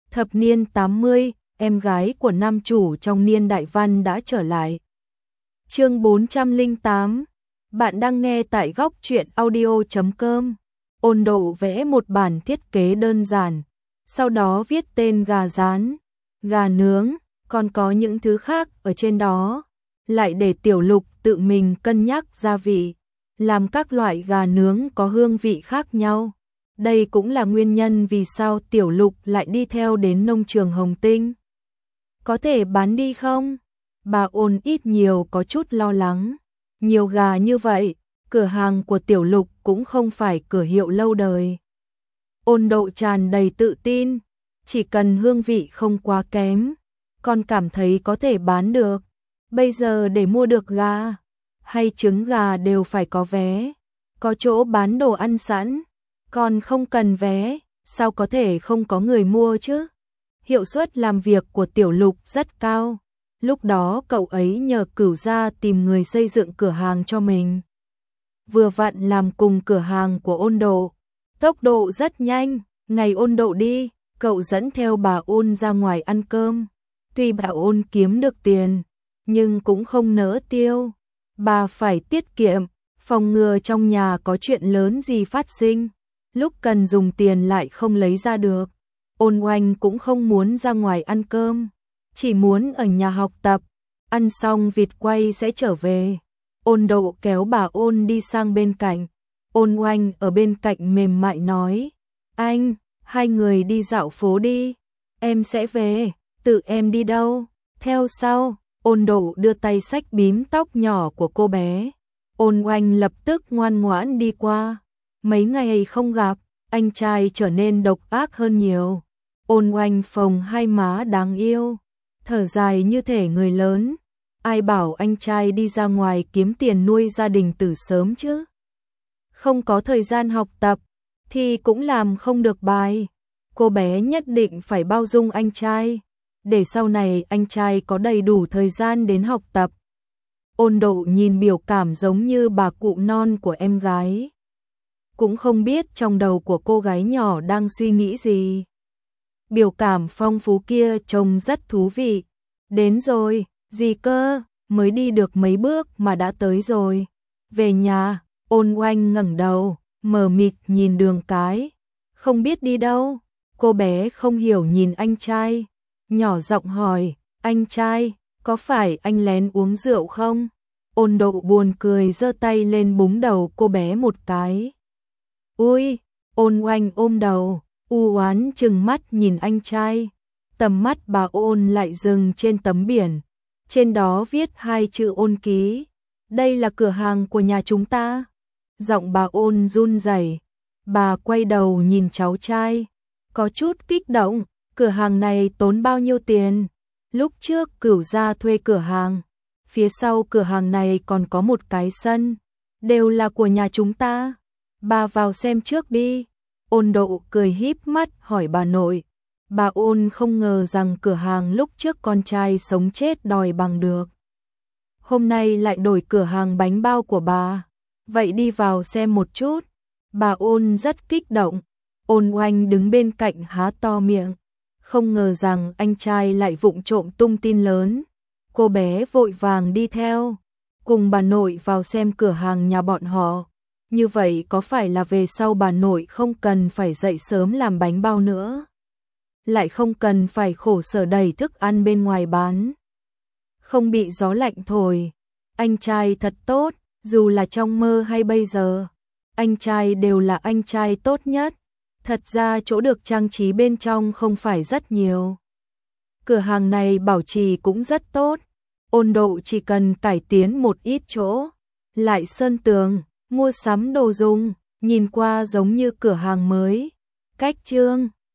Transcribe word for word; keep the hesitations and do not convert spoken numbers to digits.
Thập niên tám mươi, em gái của nam chủ trong niên đại văn đã trở lại. Chương bốn trăm lẻ tám. Bạn đang nghe tại góc truyện audio chấm com. Ôn Độ vẽ một bản thiết kế đơn giản, sau đó viết tên gà rán, gà nướng, còn có những thứ khác ở trên đó, lại để Tiểu Lục tự mình cân nhắc gia vị, làm các loại gà nướng có hương vị khác nhau. Đây cũng là nguyên nhân vì sao Tiểu Lục lại đi theo đến nông trường Hồng Tinh. Có thể bán đi không? Bà Ôn ít nhiều có chút lo lắng. Nhiều gà như vậy, cửa hàng của Tiểu Lục cũng không phải cửa hiệu lâu đời. Ôn Độ tràn đầy tự tin, chỉ cần hương vị không quá kém, con cảm thấy có thể bán được. Bây giờ để mua được gà hay trứng gà đều phải có vé, có chỗ bán đồ ăn sẵn, còn không cần vé, sao có thể không có người mua chứ? Hiệu suất làm việc của Tiểu Lục rất cao. Lúc đó cậu ấy nhờ Cửu gia tìm người xây dựng cửa hàng cho mình. Vừa vặn làm cùng cửa hàng của Ôn Độ. Tốc độ rất nhanh, ngày Ôn Độ đi, cậu dẫn theo bà Ôn ra ngoài ăn cơm. Tuy bà Ôn kiếm được tiền, nhưng cũng không nỡ tiêu. Bà phải tiết kiệm, phòng ngừa trong nhà có chuyện lớn gì phát sinh. Lúc cần dùng tiền lại không lấy ra được. Ôn Oanh cũng không muốn ra ngoài ăn cơm, chỉ muốn ở nhà học tập, ăn xong vịt quay sẽ trở về. Ôn Độ kéo bà Ôn đi sang bên cạnh. Ôn Oanh ở bên cạnh mềm mại nói, anh, hai người đi dạo phố đi, em sẽ về. Tự em đi đâu? Theo sau. Ôn Độ đưa tay xách bím tóc nhỏ của cô bé. Ôn Oanh lập tức ngoan ngoãn đi qua. Mấy ngày không gặp, anh trai trở nên độc ác hơn nhiều. Ôn Oanh phồng hai má đáng yêu, thở dài như thể người lớn. Ai bảo anh trai đi ra ngoài kiếm tiền nuôi gia đình từ sớm chứ? Không có thời gian học tập, thì cũng làm không được bài. Cô bé nhất định phải bao dung anh trai, để sau này anh trai có đầy đủ thời gian đến học tập. Ôn Độ nhìn biểu cảm giống như bà cụ non của em gái. Cũng không biết trong đầu của cô gái nhỏ đang suy nghĩ gì. Biểu cảm phong phú kia trông rất thú vị. Đến rồi, gì cơ, mới đi được mấy bước mà đã tới rồi. Về nhà. Ôn Oanh ngẩng đầu, mờ mịt nhìn đường cái. Không biết đi đâu. Cô bé không hiểu nhìn anh trai, nhỏ giọng hỏi, anh trai, có phải anh lén uống rượu không? Ôn Độ buồn cười giơ tay lên búng đầu cô bé một cái. Ui, Ôn Oanh ôm đầu, u oán trừng mắt nhìn anh trai. Tầm mắt bà Ôn lại dừng trên tấm biển, trên đó viết hai chữ Ôn ký. Đây là cửa hàng của nhà chúng ta. Giọng bà Ôn run rẩy. Bà quay đầu nhìn cháu trai, có chút kích động. Cửa hàng này tốn bao nhiêu tiền? Lúc trước Cửu gia thuê cửa hàng, phía sau cửa hàng này còn có một cái sân, đều là của nhà chúng ta. Bà vào xem trước đi. Ôn Độ cười híp mắt hỏi bà nội. Bà Ôn không ngờ rằng cửa hàng lúc trước con trai sống chết đòi bằng được, hôm nay lại đổi cửa hàng bánh bao của bà. Vậy đi vào xem một chút. Bà Ôn rất kích động. Ôn Oanh đứng bên cạnh há to miệng, không ngờ rằng anh trai lại vụng trộm tung tin lớn. Cô bé vội vàng đi theo, cùng bà nội vào xem cửa hàng nhà bọn họ. Như vậy có phải là về sau bà nội không cần phải dậy sớm làm bánh bao nữa, lại không cần phải khổ sở đẩy thức ăn bên ngoài bán, không bị gió lạnh thổi. Anh trai thật tốt, dù là trong mơ hay bây giờ, anh trai đều là anh trai tốt nhất. Thật ra chỗ được trang trí bên trong không phải rất nhiều. Cửa hàng này bảo trì cũng rất tốt. Ôn Độ chỉ cần cải tiến một ít chỗ, lại sơn tường, mua sắm đồ dùng, nhìn qua giống như cửa hàng mới. Cách chương